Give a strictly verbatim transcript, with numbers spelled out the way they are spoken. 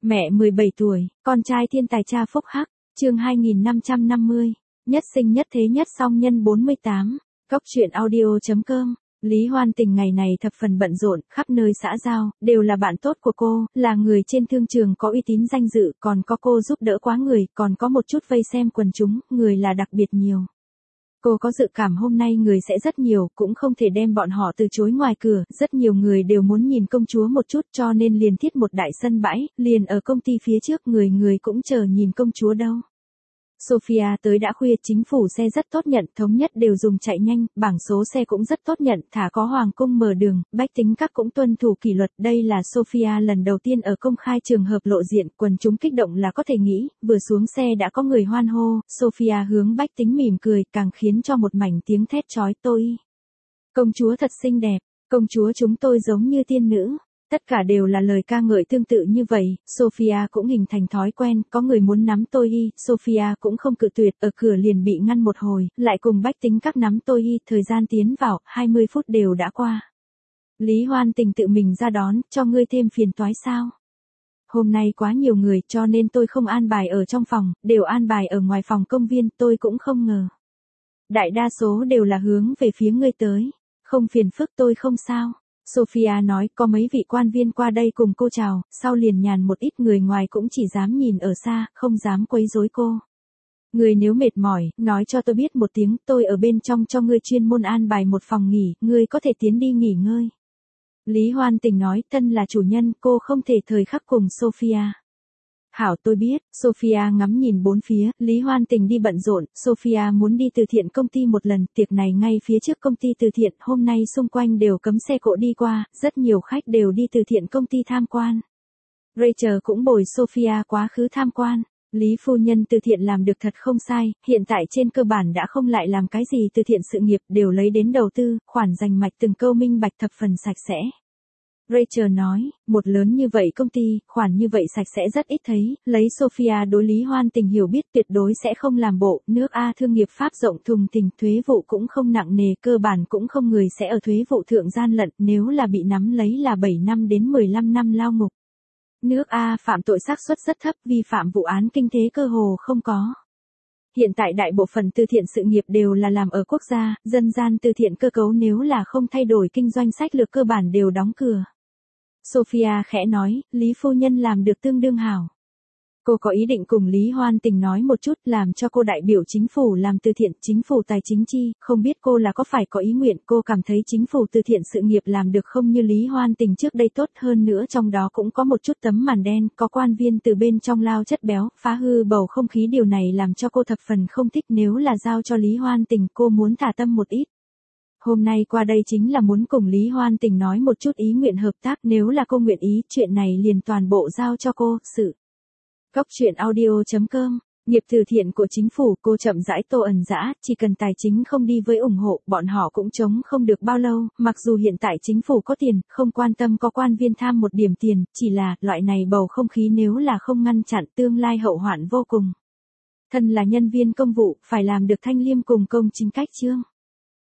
Mẹ mười bảy tuổi, con trai thiên tài cha phúc hắc, chương hai nghìn năm trăm năm mươi, nhất sinh nhất thế nhất song nhân bốn mươi tám, Cốc truyện audio.com. Lý Hoan Tình ngày này thập phần bận rộn, khắp nơi xã giao, đều là bạn tốt của cô, là người trên thương trường có uy tín danh dự, còn có cô giúp đỡ quá người, còn có một chút vây xem quần chúng, người là đặc biệt nhiều. Cô có dự cảm hôm nay người sẽ rất nhiều, cũng không thể đem bọn họ từ chối ngoài cửa, rất nhiều người đều muốn nhìn công chúa một chút cho nên liền thiết một đại sân bãi, liền ở công ty phía trước người người cũng chờ nhìn công chúa đâu. Sophia tới đã khuya, chính phủ xe rất tốt nhận, thống nhất đều dùng chạy nhanh, bảng số xe cũng rất tốt nhận, thả có hoàng cung mở đường, bách tính các cũng tuân thủ kỷ luật. Đây là Sophia lần đầu tiên ở công khai trường hợp lộ diện, quần chúng kích động là có thể nghĩ, vừa xuống xe đã có người hoan hô, Sophia hướng bách tính mỉm cười, càng khiến cho một mảnh tiếng thét chói tai. Công chúa thật xinh đẹp, công chúa chúng tôi giống như tiên nữ. Tất cả đều là lời ca ngợi tương tự như vậy, Sophia cũng hình thành thói quen, có người muốn nắm tôi y, Sophia cũng không cự tuyệt, ở cửa liền bị ngăn một hồi, lại cùng bách tính các nắm tôi y, thời gian tiến vào, hai mươi phút đều đã qua. Lý Hoan Tình tự mình ra đón, cho ngươi thêm phiền toái sao? Hôm nay quá nhiều người cho nên tôi không an bài ở trong phòng, đều an bài ở ngoài phòng công viên, tôi cũng không ngờ. Đại đa số đều là hướng về phía ngươi tới, không phiền phức tôi không sao. Sophia nói có mấy vị quan viên qua đây cùng cô chào, sau liền nhàn một ít người ngoài cũng chỉ dám nhìn ở xa, không dám quấy rối cô. Người nếu mệt mỏi, nói cho tôi biết một tiếng, tôi ở bên trong cho ngươi chuyên môn an bài một phòng nghỉ, ngươi có thể tiến đi nghỉ ngơi. Lý Hoan Tình nói, thân là chủ nhân, cô không thể thời khắc cùng Sophia. Hảo tôi biết, Sophia ngắm nhìn bốn phía, Lý Hoan Tình đi bận rộn, Sophia muốn đi từ thiện công ty một lần, tiệc này ngay phía trước công ty từ thiện, hôm nay xung quanh đều cấm xe cộ đi qua, rất nhiều khách đều đi từ thiện công ty tham quan. Rachel cũng bồi Sophia quá khứ tham quan, Lý phu nhân từ thiện làm được thật không sai, hiện tại trên cơ bản đã không lại làm cái gì từ thiện sự nghiệp, đều lấy đến đầu tư, khoản dành mạch từng câu minh bạch thập phần sạch sẽ. Rachel nói, một lớn như vậy công ty, khoản như vậy sạch sẽ rất ít thấy, lấy Sophia đối Lý Hoan Tình hiểu biết tuyệt đối sẽ không làm bộ, nước A thương nghiệp pháp rộng thùng thình, thuế vụ cũng không nặng nề, cơ bản cũng không người sẽ ở thuế vụ thượng gian lận, nếu là bị nắm lấy là bảy năm đến mười lăm năm lao ngục. Nước A phạm tội xác suất rất thấp, vi phạm vụ án kinh tế cơ hồ không có. Hiện tại đại bộ phận từ thiện sự nghiệp đều là làm ở quốc gia, dân gian từ thiện cơ cấu nếu là không thay đổi kinh doanh sách lược cơ bản đều đóng cửa. Sophia khẽ nói, Lý phu nhân làm được tương đương hảo. Cô có ý định cùng Lý Hoan Tình nói một chút, làm cho cô đại biểu chính phủ làm từ thiện, chính phủ tài chính chi, không biết cô là có phải có ý nguyện, cô cảm thấy chính phủ từ thiện sự nghiệp làm được không như Lý Hoan Tình trước đây tốt hơn nữa, trong đó cũng có một chút tấm màn đen, có quan viên từ bên trong lao chất béo, phá hư bầu không khí, điều này làm cho cô thập phần không thích, nếu là giao cho Lý Hoan Tình cô muốn thả tâm một ít. Hôm nay qua đây chính là muốn cùng Lý Hoan Tình nói một chút ý nguyện hợp tác, nếu là cô nguyện ý, chuyện này liền toàn bộ giao cho cô, sự. Cốc truyện audio.com, nghiệp từ thiện của chính phủ, cô chậm rãi tô ẩn dã, chỉ cần tài chính không đi với ủng hộ, bọn họ cũng chống không được bao lâu, mặc dù hiện tại chính phủ có tiền, không quan tâm có quan viên tham một điểm tiền, chỉ là, loại này bầu không khí nếu là không ngăn chặn tương lai hậu hoạn vô cùng. Thân là nhân viên công vụ, phải làm được thanh liêm cùng công chính cách chương.